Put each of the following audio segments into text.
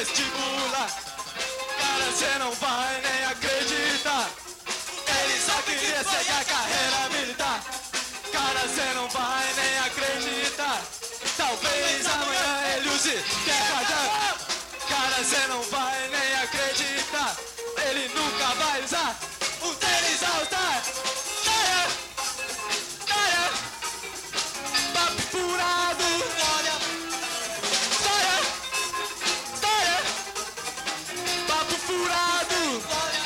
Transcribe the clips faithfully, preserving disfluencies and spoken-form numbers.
vestibular. Cara, cê não vai nem acreditar. Ele só queria seguir a carreira militar. Cara, cê não vai nem acreditar. Talvez amanhã ele use quebra. Cara, cê não vai nem acreditar. Ele nunca vai usar um tênis All-Star. Cara, cara, papo furado. Olha, história, história, papo furado. Olha.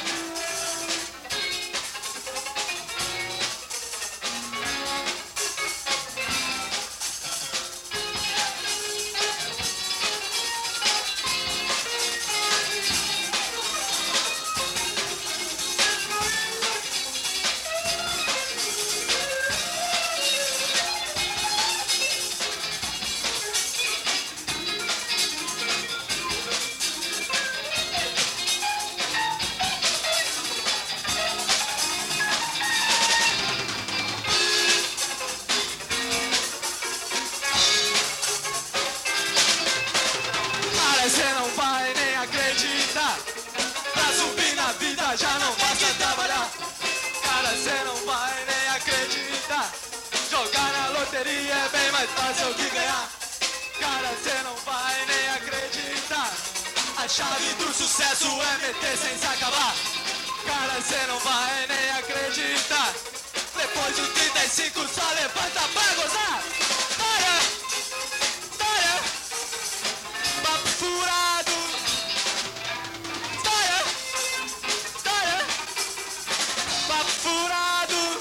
Cê não vai nem acreditar. Pra subir na vida já não basta trabalhar. Cara, cê não vai nem acreditar. Jogar na loteria é bem mais fácil que ganhar. Cara, cê não vai nem acreditar. A chave do sucesso é meter sem se acabar. Cara, cê não vai nem acreditar. Depois do trinta e cinco só levanta pra gozar. Para, para, papo furado. História, história, papo furado.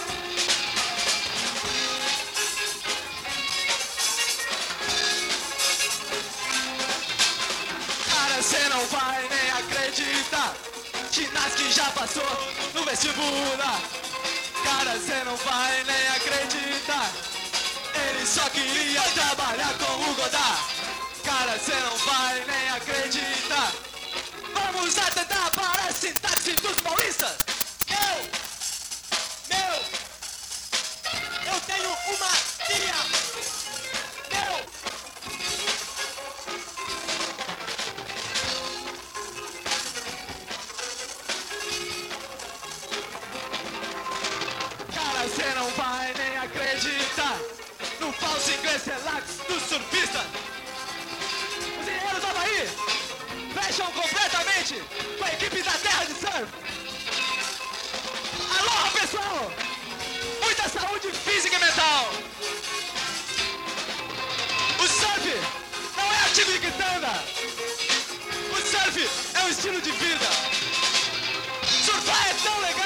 Cara, cê não vai nem acreditar. Ginástica já passou no vestibular. Cara, cê não vai nem acreditar. Ele só queria trabalhar com o Godard. Cara, cê não vai nem acreditar. Vamos atentar para a sintaxe dos paulistas. Eu, meu, eu tenho uma tia. Meu. Cara, cê não vai nem acreditar no falso inglês relax dos surfistas. Os engenheiros do Havaí fecham completamente com a equipe da Terra de Surf. Aloha, pessoal! Muita saúde física e mental! O surf não é ativo de quitanda. O surf é um estilo de vida. Surfar é tão legal